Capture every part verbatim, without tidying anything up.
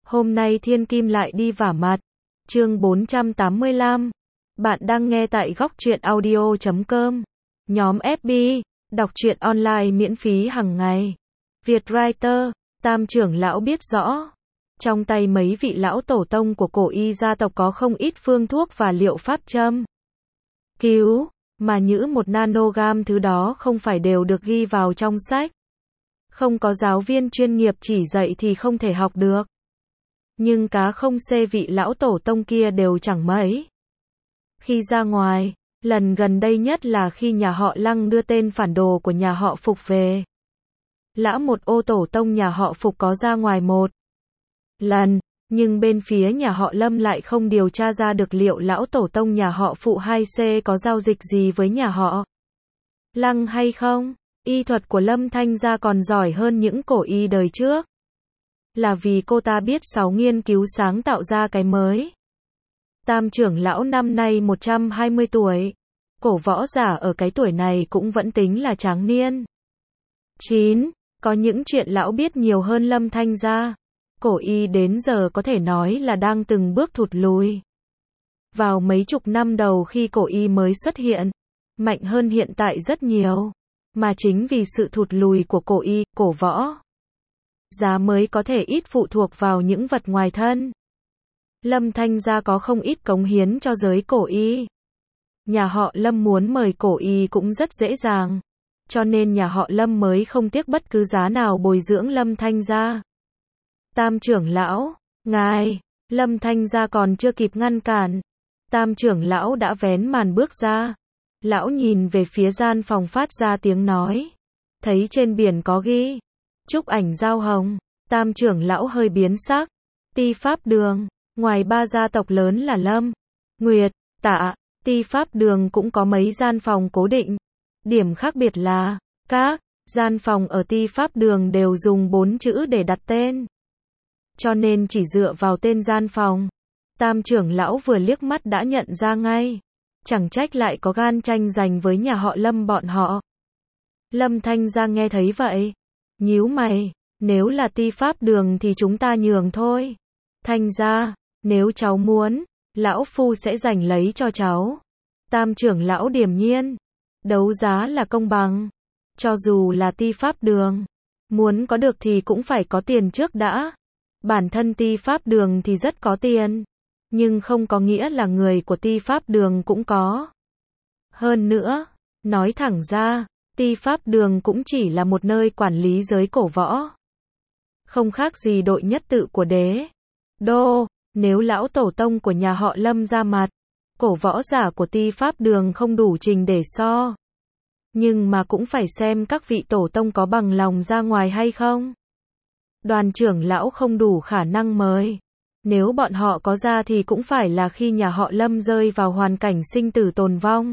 Hôm nay Thiên Kim lại đi vả mặt. Chương bốn trăm tám mươi lăm. Bạn đang nghe tại góc truyện audio chấm com. Nhóm ép bê, đọc truyện online miễn phí hàng ngày. Vietwriter, Tam trưởng lão biết rõ. Trong tay mấy vị lão tổ tông của cổ y gia tộc có không ít phương thuốc và liệu pháp châm cứu, mà nhữ một nanogam thứ đó không phải đều được ghi vào trong sách. Không có giáo viên chuyên nghiệp chỉ dạy thì không thể học được. Nhưng cá không xê vị lão tổ tông kia đều chẳng mấy. Khi ra ngoài, lần gần đây nhất là khi nhà họ Lăng đưa tên phản đồ của nhà họ Phục về. Lã một ô tổ tông nhà họ Phục có ra ngoài một lần, nhưng bên phía nhà họ Lâm lại không điều tra ra được liệu lão tổ tông nhà họ Phụ hai C có giao dịch gì với nhà họ Lăng hay không. Y thuật của Lâm Thanh gia còn giỏi hơn những cổ y đời trước. Là vì cô ta biết sáu nghiên cứu sáng tạo ra cái mới. Tam trưởng lão năm nay một trăm hai mươi tuổi. Cổ võ giả ở cái tuổi này cũng vẫn tính là tráng niên. chín. Có những chuyện lão biết nhiều hơn Lâm Thanh gia. Cổ y đến giờ có thể nói là đang từng bước thụt lùi. Vào mấy chục năm đầu khi cổ y mới xuất hiện, mạnh hơn hiện tại rất nhiều. Mà chính vì sự thụt lùi của cổ y, cổ võ giá mới có thể ít phụ thuộc vào những vật ngoài thân. Lâm Thanh gia có không ít cống hiến cho giới cổ y. Nhà họ Lâm muốn mời cổ y cũng rất dễ dàng. Cho nên nhà họ Lâm mới không tiếc bất cứ giá nào bồi dưỡng Lâm Thanh gia. Tam trưởng lão, ngài, Lâm Thanh gia còn chưa kịp ngăn cản. Tam trưởng lão đã vén màn bước ra. Lão nhìn về phía gian phòng phát ra tiếng nói. Thấy trên biển có ghi chúc ảnh giao hồng. Tam trưởng lão hơi biến sắc. Ti Pháp Đường, ngoài ba gia tộc lớn là Lâm, Nguyệt, Tạ, Ti Pháp Đường cũng có mấy gian phòng cố định. Điểm khác biệt là, các gian phòng ở Ti Pháp Đường đều dùng bốn chữ để đặt tên. Cho nên chỉ dựa vào tên gian phòng, Tam trưởng lão vừa liếc mắt đã nhận ra ngay. Chẳng trách lại có gan tranh giành với nhà họ Lâm bọn họ. Lâm Thanh gia nghe thấy vậy, nhíu mày, nếu là Ti Pháp Đường thì chúng ta nhường thôi. Thanh gia, nếu cháu muốn, lão phu sẽ giành lấy cho cháu. Tam trưởng lão điềm nhiên, đấu giá là công bằng. Cho dù là Ti Pháp Đường, muốn có được thì cũng phải có tiền trước đã. Bản thân Ti Pháp Đường thì rất có tiền. Nhưng không có nghĩa là người của Ti Pháp Đường cũng có. Hơn nữa, nói thẳng ra, Ti Pháp Đường cũng chỉ là một nơi quản lý giới cổ võ. Không khác gì đội nhất tự của đế đô. Nếu lão tổ tông của nhà họ Lâm ra mặt, cổ võ giả của Ti Pháp Đường không đủ trình để so. Nhưng mà cũng phải xem các vị tổ tông có bằng lòng ra ngoài hay không. Đoàn trưởng lão không đủ khả năng mời. Nếu bọn họ có ra thì cũng phải là khi nhà họ Lâm rơi vào hoàn cảnh sinh tử tồn vong.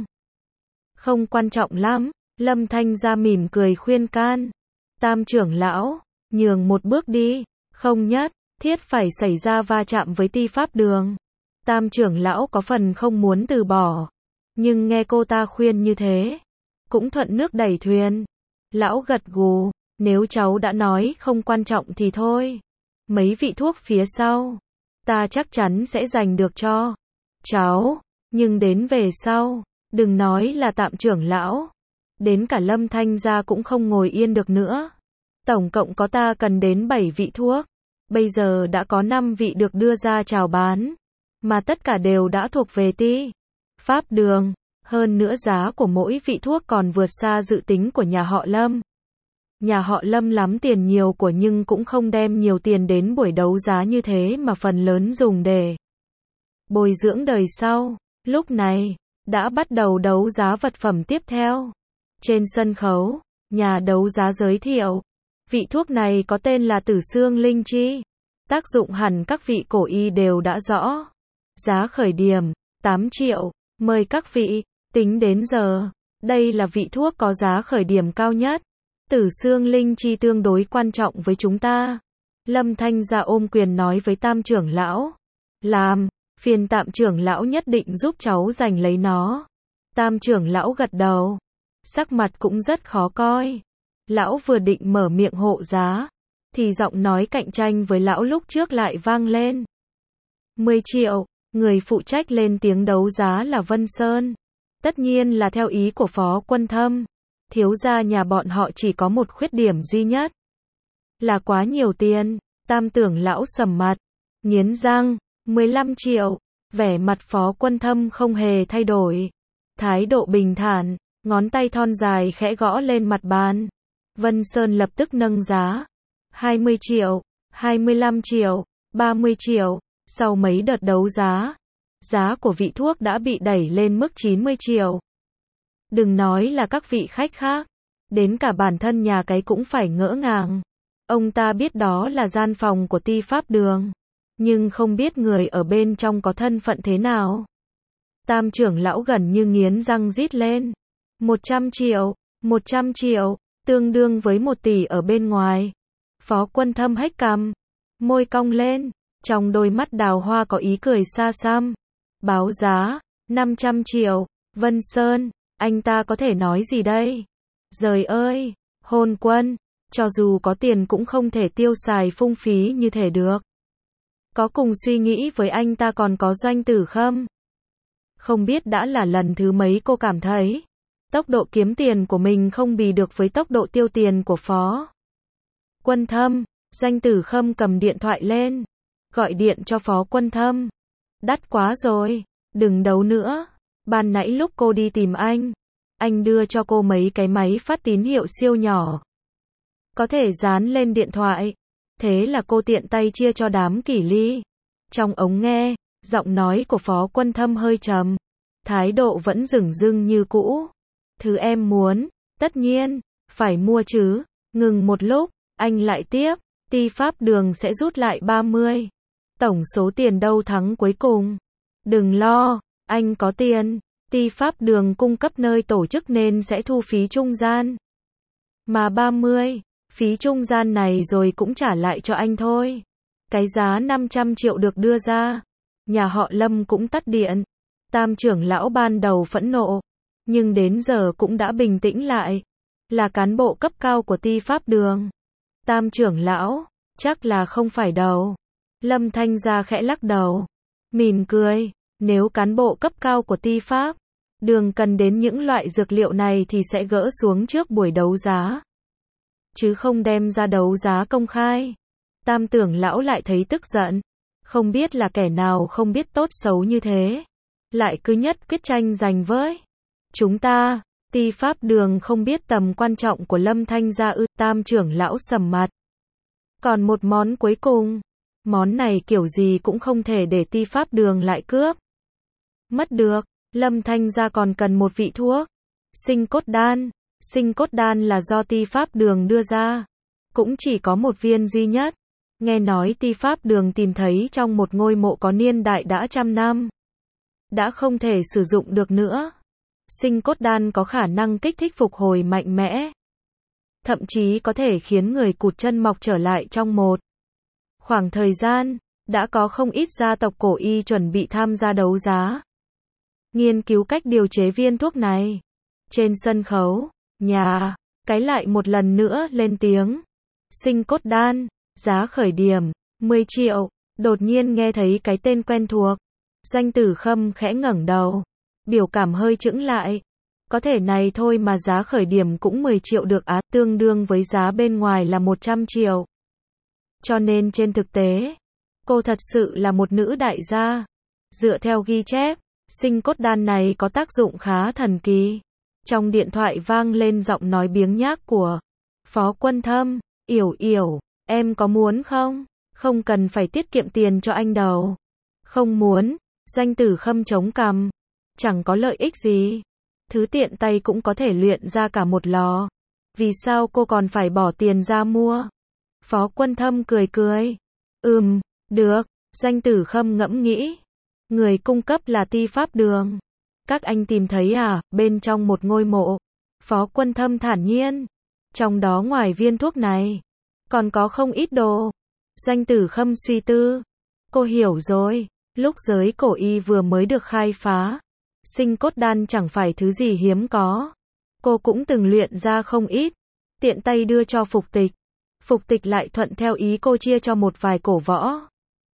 Không quan trọng lắm, Lâm Thanh gia mỉm cười khuyên can. Tam trưởng lão, nhường một bước đi, không nhất thiết phải xảy ra va chạm với Ti Pháp Đường. Tam trưởng lão có phần không muốn từ bỏ, nhưng nghe cô ta khuyên như thế, cũng thuận nước đẩy thuyền. Lão gật gù, nếu cháu đã nói không quan trọng thì thôi. Mấy vị thuốc phía sau, ta chắc chắn sẽ giành được cho cháu, nhưng đến về sau, đừng nói là Tam trưởng lão, đến cả Lâm Thanh gia cũng không ngồi yên được nữa. Tổng cộng có ta cần đến bảy vị thuốc, bây giờ đã có năm vị được đưa ra chào bán, mà tất cả đều đã thuộc về Ti Pháp Đường, hơn nữa giá của mỗi vị thuốc còn vượt xa dự tính của nhà họ Lâm. Nhà họ Lâm lắm tiền nhiều của nhưng cũng không đem nhiều tiền đến buổi đấu giá như thế mà phần lớn dùng để bồi dưỡng đời sau. Lúc này, đã bắt đầu đấu giá vật phẩm tiếp theo. Trên sân khấu, nhà đấu giá giới thiệu, vị thuốc này có tên là Tử Xương Linh Chi. Tác dụng hẳn các vị cổ y đều đã rõ. Giá khởi điểm, tám triệu, mời các vị, tính đến giờ, đây là vị thuốc có giá khởi điểm cao nhất. Tử Xương Linh Chi tương đối quan trọng với chúng ta. Lâm Thanh gia ôm quyền nói với Tam trưởng lão. Làm, phiền Tam trưởng lão nhất định giúp cháu giành lấy nó. Tam trưởng lão gật đầu. Sắc mặt cũng rất khó coi. Lão vừa định mở miệng hộ giá, thì giọng nói cạnh tranh với lão lúc trước lại vang lên. mười triệu, người phụ trách lên tiếng đấu giá là Vân Sơn. Tất nhiên là theo ý của Phó Quân Thâm. Thiếu gia nhà bọn họ chỉ có một khuyết điểm duy nhất. Là quá nhiều tiền. Tam tưởng lão sầm mặt. Nghiến răng. mười lăm triệu. Vẻ mặt Phó Quân Thâm không hề thay đổi. Thái độ bình thản. Ngón tay thon dài khẽ gõ lên mặt bàn. Vân Sơn lập tức nâng giá. hai mươi triệu. hai mươi lăm triệu. ba mươi triệu. Sau mấy đợt đấu giá, giá của vị thuốc đã bị đẩy lên mức chín mươi triệu. Đừng nói là các vị khách khác, đến cả bản thân nhà cái cũng phải ngỡ ngàng. Ông ta biết đó là gian phòng của Ti Pháp Đường, nhưng không biết người ở bên trong có thân phận thế nào. Tam trưởng lão gần như nghiến răng rít lên. một trăm triệu, một trăm triệu, tương đương với một tỷ ở bên ngoài. Phó Quân Thâm hếch cằm, môi cong lên. Trong đôi mắt đào hoa có ý cười xa xăm. Báo giá, năm trăm triệu. Vân Sơn, anh ta có thể nói gì đây? Giời ơi, Hôn Quân, cho dù có tiền cũng không thể tiêu xài phung phí như thế được. Có cùng suy nghĩ với anh ta còn có Doanh Tử Khâm. Không biết đã là lần thứ mấy cô cảm thấy tốc độ kiếm tiền của mình không bì được với tốc độ tiêu tiền của Phó Quân Thâm. Doanh Tử Khâm cầm điện thoại lên. Gọi điện cho Phó Quân Thâm. Đắt quá rồi, đừng đấu nữa. Ban nãy lúc cô đi tìm anh, anh đưa cho cô mấy cái máy phát tín hiệu siêu nhỏ. Có thể dán lên điện thoại. Thế là cô tiện tay chia cho đám kỷ ly. Trong ống nghe, giọng nói của Phó Quân Thâm hơi trầm. Thái độ vẫn dửng dưng như cũ. Thứ em muốn, tất nhiên, phải mua chứ. Ngừng một lúc, anh lại tiếp. Ti Pháp Đường sẽ rút lại ba mươi. Tổng số tiền đâu thắng cuối cùng. Đừng lo, anh có tiền. Ti Pháp Đường cung cấp nơi tổ chức nên sẽ thu phí trung gian. Mà ba mươi, phí trung gian này rồi cũng trả lại cho anh thôi. Cái giá năm trăm triệu được đưa ra. Nhà họ Lâm cũng tắt điện. Tam trưởng lão ban đầu phẫn nộ, nhưng đến giờ cũng đã bình tĩnh lại. Là cán bộ cấp cao của Ti Pháp Đường. Tam trưởng lão, chắc là không phải đâu. Lâm Thanh Gia khẽ lắc đầu, mỉm cười. Nếu cán bộ cấp cao của Ti Pháp Đường cần đến những loại dược liệu này thì sẽ gỡ xuống trước buổi đấu giá, chứ không đem ra đấu giá công khai. Tam tưởng lão lại thấy tức giận. Không biết là kẻ nào không biết tốt xấu như thế, lại cứ nhất quyết tranh giành với chúng ta. Ti Pháp Đường không biết tầm quan trọng của Lâm Thanh Gia ư? Tam trưởng lão sầm mặt. Còn một món cuối cùng. Món này kiểu gì cũng không thể để Ti Pháp Đường lại cướp mất được. Lâm Thanh Gia còn cần một vị thuốc. Sinh cốt đan. Sinh cốt đan là do Ti Pháp Đường đưa ra. Cũng chỉ có một viên duy nhất. Nghe nói Ti Pháp Đường tìm thấy trong một ngôi mộ có niên đại đã trăm năm. Đã không thể sử dụng được nữa. Sinh cốt đan có khả năng kích thích phục hồi mạnh mẽ. Thậm chí có thể khiến người cụt chân mọc trở lại trong một khoảng thời gian. Đã có không ít gia tộc cổ y chuẩn bị tham gia đấu giá, nghiên cứu cách điều chế viên thuốc này. Trên sân khấu, nhà cái lại một lần nữa lên tiếng. Sinh cốt đan, giá khởi điểm, mười triệu. Đột nhiên nghe thấy cái tên quen thuộc. Doanh Tử Khâm khẽ ngẩng đầu, biểu cảm hơi chững lại. Có thể này thôi mà giá khởi điểm cũng mười triệu được á, tương đương với giá bên ngoài là một trăm triệu. Cho nên trên thực tế, cô thật sự là một nữ đại gia. Dựa theo ghi chép, sinh cốt đan này có tác dụng khá thần kỳ. Trong điện thoại vang lên giọng nói biếng nhác của Phó Quân Thâm. Yểu yểu, em có muốn không? Không cần phải tiết kiệm tiền cho anh đâu. Không muốn. Doanh Tử Khâm chống cằm. Chẳng có lợi ích gì. Thứ tiện tay cũng có thể luyện ra cả một lò. Vì sao cô còn phải bỏ tiền ra mua? Phó Quân Thâm cười cười. Ừm, được. Doanh Tử Khâm ngẫm nghĩ. Người cung cấp là Ti Pháp Đường. Các anh tìm thấy à? Bên trong một ngôi mộ. Phó Quân Thâm thản nhiên. Trong đó ngoài viên thuốc này, còn có không ít đồ. Doanh Tử Khâm suy tư. Cô hiểu rồi. Lúc giới cổ y vừa mới được khai phá, sinh cốt đan chẳng phải thứ gì hiếm có. Cô cũng từng luyện ra không ít. Tiện tay đưa cho Phục Tịch. Phục Tịch lại thuận theo ý cô chia cho một vài cổ võ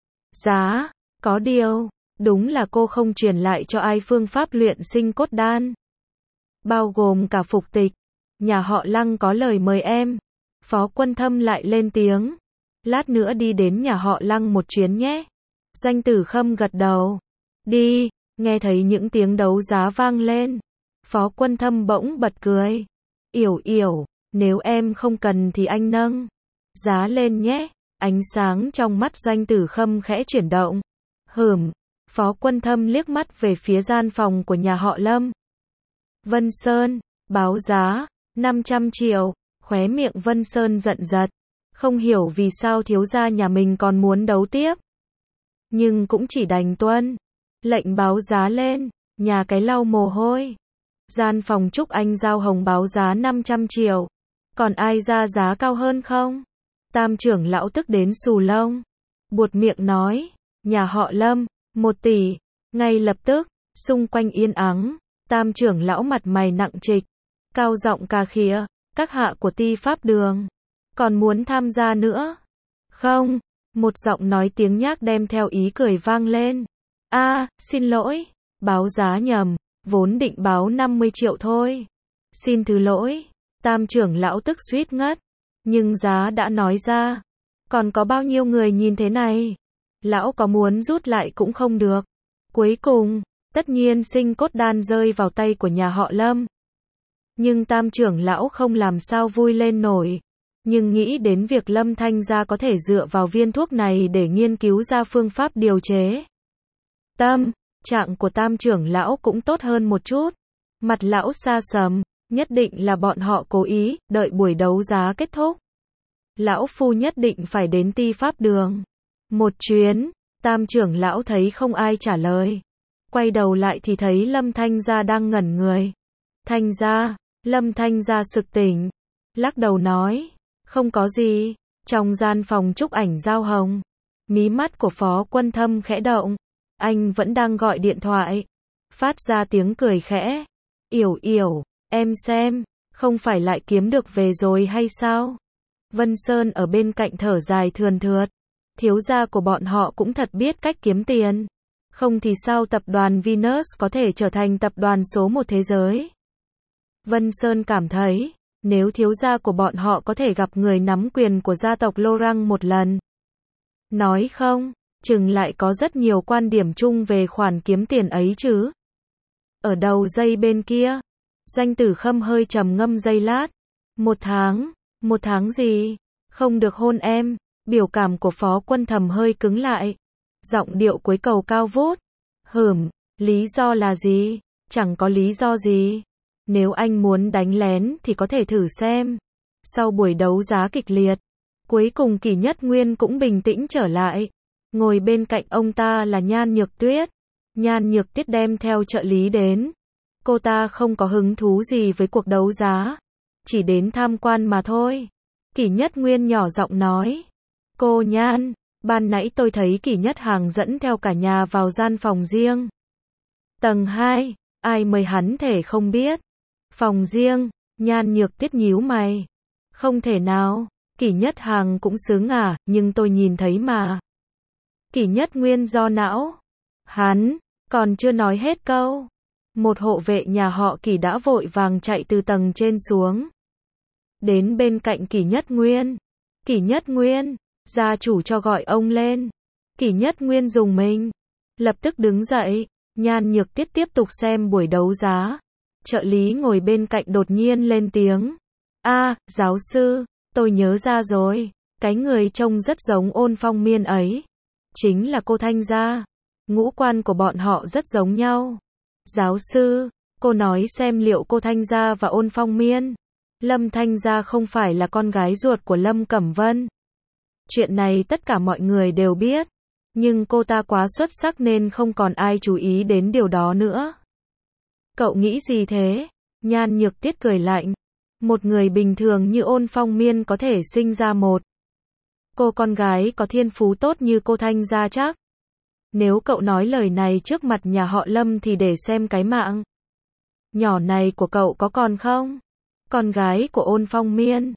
giá, có điều, đúng là cô không truyền lại cho ai phương pháp luyện sinh cốt đan. Bao gồm cả Phục Tịch. Nhà họ Lăng có lời mời em. Phó Quân Thâm lại lên tiếng. Lát nữa đi đến nhà họ Lăng một chuyến nhé. Doanh Tử Khâm gật đầu. Đi, nghe thấy những tiếng đấu giá vang lên. Phó Quân Thâm bỗng bật cười. Yểu yểu, nếu em không cần thì anh nâng giá lên nhé. Ánh sáng trong mắt Doanh Tử Khâm khẽ chuyển động. Hửm, Phó Quân Thâm liếc mắt về phía gian phòng của nhà họ Lâm. Vân Sơn, báo giá, năm trăm triệu, khóe miệng Vân Sơn giận giật. Không hiểu vì sao thiếu gia nhà mình còn muốn đấu tiếp. Nhưng cũng chỉ đành tuân lệnh báo giá lên, nhà cái lau mồ hôi. Gian phòng Trúc Anh Giao Hồng báo giá năm trăm triệu. Còn ai ra giá cao hơn không? Tam trưởng lão tức đến xù lông. Buột miệng nói, nhà họ Lâm, một tỷ. Ngay lập tức, xung quanh yên ắng. Tam trưởng lão mặt mày nặng trịch. Cao giọng cà khịa, các hạ của Ti Pháp Đường. Còn muốn tham gia nữa? Không, một giọng nói tiếng nhác đem theo ý cười vang lên. A, à, xin lỗi, báo giá nhầm, vốn định báo năm mươi triệu thôi. Xin thứ lỗi, tam trưởng lão tức suýt ngất. Nhưng giá đã nói ra. Còn có bao nhiêu người nhìn thế này? Lão có muốn rút lại cũng không được. Cuối cùng, tất nhiên sinh cốt đan rơi vào tay của nhà họ Lâm. Nhưng tam trưởng lão không làm sao vui lên nổi. Nhưng nghĩ đến việc Lâm Thanh gia có thể dựa vào viên thuốc này để nghiên cứu ra phương pháp điều chế. Tâm trạng của tam trưởng lão cũng tốt hơn một chút. Mặt lão xa sầm, nhất định là bọn họ cố ý, đợi buổi đấu giá kết thúc. Lão phu nhất định phải đến Ti Pháp Đường. Một chuyến, tam trưởng lão thấy không ai trả lời. Quay đầu lại thì thấy Lâm Thanh gia đang ngẩn người. Thanh gia, Lâm Thanh gia sực tỉnh. Lắc đầu nói, không có gì. Trong gian phòng Trúc Ảnh Giao Hồng, mí mắt của Phó Quân Thâm khẽ động. Anh vẫn đang gọi điện thoại. Phát ra tiếng cười khẽ. Yểu yểu, em xem, không phải lại kiếm được về rồi hay sao? Vân Sơn ở bên cạnh thở dài thườn thượt. Thiếu gia của bọn họ cũng thật biết cách kiếm tiền. Không thì sao tập đoàn Venus có thể trở thành tập đoàn số một thế giới? Vân Sơn cảm thấy, nếu thiếu gia của bọn họ có thể gặp người nắm quyền của gia tộc Lorang một lần. Nói không, chừng lại có rất nhiều quan điểm chung về khoản kiếm tiền ấy chứ. Ở đầu dây bên kia, Doanh Tử Khâm hơi trầm ngâm giây lát. Một tháng, một tháng gì? Không được hôn em. Biểu cảm của Phó Quân Thầm hơi cứng lại. Giọng điệu cuối cầu cao vút. Hửm, lý do là gì? Chẳng có lý do gì. Nếu anh muốn đánh lén thì có thể thử xem. Sau buổi đấu giá kịch liệt, cuối cùng Kỷ Nhất Nguyên cũng bình tĩnh trở lại. Ngồi bên cạnh ông ta là Nhan Nhược Tuyết. Nhan Nhược Tuyết đem theo trợ lý đến. Cô ta không có hứng thú gì với cuộc đấu giá. Chỉ đến tham quan mà thôi. Kỷ Nhất Nguyên nhỏ giọng nói. Cô Nhan, ban nãy tôi thấy Kỷ Nhất Hàng dẫn theo cả nhà vào gian phòng riêng. Tầng hai, ai mời hắn thể không biết. Phòng riêng, Nhan Nhược Tuyết nhíu mày. Không thể nào, Kỷ Nhất Hàng cũng sướng à, nhưng tôi nhìn thấy mà. Kỷ Nhất Nguyên do não. Hắn, còn chưa nói hết câu. Một hộ vệ nhà họ Kỷ đã vội vàng chạy từ tầng trên xuống. Đến bên cạnh Kỷ Nhất Nguyên. Kỷ Nhất Nguyên, gia chủ cho gọi ông lên. Kỷ Nhất Nguyên dùng mình. Lập tức đứng dậy. Nhan Nhược Tuyết tiếp tục xem buổi đấu giá. Trợ lý ngồi bên cạnh đột nhiên lên tiếng. A, à, giáo sư, tôi nhớ ra rồi. Cái người trông rất giống Ôn Phong Miên ấy. Chính là cô Thanh gia. Ngũ quan của bọn họ rất giống nhau. Giáo sư, cô nói xem liệu cô Thanh gia và Ôn Phong Miên. Lâm Thanh gia không phải là con gái ruột của Lâm Cẩm Vân. Chuyện này tất cả mọi người đều biết. Nhưng cô ta quá xuất sắc nên không còn ai chú ý đến điều đó nữa. Cậu nghĩ gì thế? Nhan Nhược Tuyết cười lạnh. Một người bình thường như Ôn Phong Miên có thể sinh ra một cô con gái có thiên phú tốt như cô Thanh gia chắc. Nếu cậu nói lời này trước mặt nhà họ Lâm thì để xem cái mạng nhỏ này của cậu có còn không? Con gái của Ôn Phong Miên.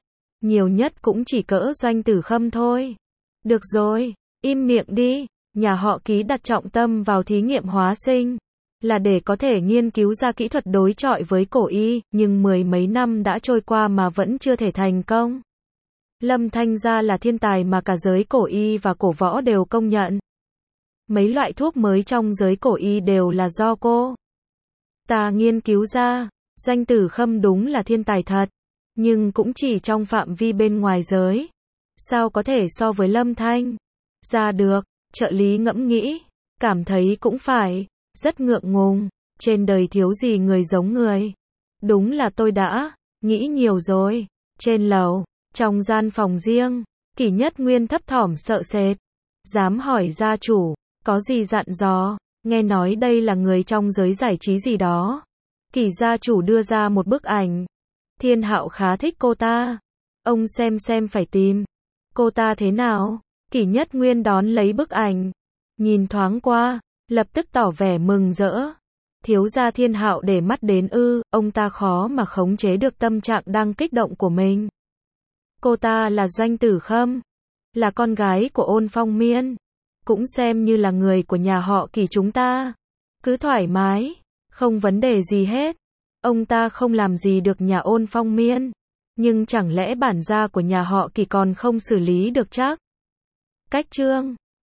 Nhiều nhất cũng chỉ cỡ Doanh Tử Khâm thôi. Được rồi, im miệng đi. Nhà họ Ký đặt trọng tâm vào thí nghiệm hóa sinh, là để có thể nghiên cứu ra kỹ thuật đối chọi với cổ y, nhưng mười mấy năm đã trôi qua mà vẫn chưa thể thành công. Lâm Thanh Gia là thiên tài mà cả giới cổ y và cổ võ đều công nhận. Mấy loại thuốc mới trong giới cổ y đều là do cô ta nghiên cứu ra. Doanh Tử Khâm đúng là thiên tài thật, nhưng cũng chỉ trong phạm vi bên ngoài giới. Sao có thể so với Lâm Thanh Gia được? Trợ lý ngẫm nghĩ, cảm thấy cũng phải, rất ngượng ngùng, trên đời thiếu gì người giống người. Đúng là tôi đã nghĩ nhiều rồi. Trên lầu, trong gian phòng riêng, Kỷ Nhất Nguyên thấp thỏm sợ sệt, dám hỏi gia chủ, có gì dặn dò, nghe nói đây là người trong giới giải trí gì đó. Kỷ gia chủ đưa ra một bức ảnh. Thiên Hạo khá thích cô ta. Ông xem xem phải tìm cô ta thế nào. Kỷ Nhất Nguyên đón lấy bức ảnh, nhìn thoáng qua, lập tức tỏ vẻ mừng rỡ. Thiếu gia Thiên Hạo để mắt đến ư, ông ta khó mà khống chế được tâm trạng đang kích động của mình. Cô ta là Doanh Tử Khâm, là con gái của Ôn Phong Miên, cũng xem như là người của nhà họ Kỷ chúng ta. Cứ thoải mái, không vấn đề gì hết. Ông ta không làm gì được nhà Ôn Phong Miên, nhưng chẳng lẽ bản gia của nhà họ Kỷ còn không xử lý được chắc? Cách chương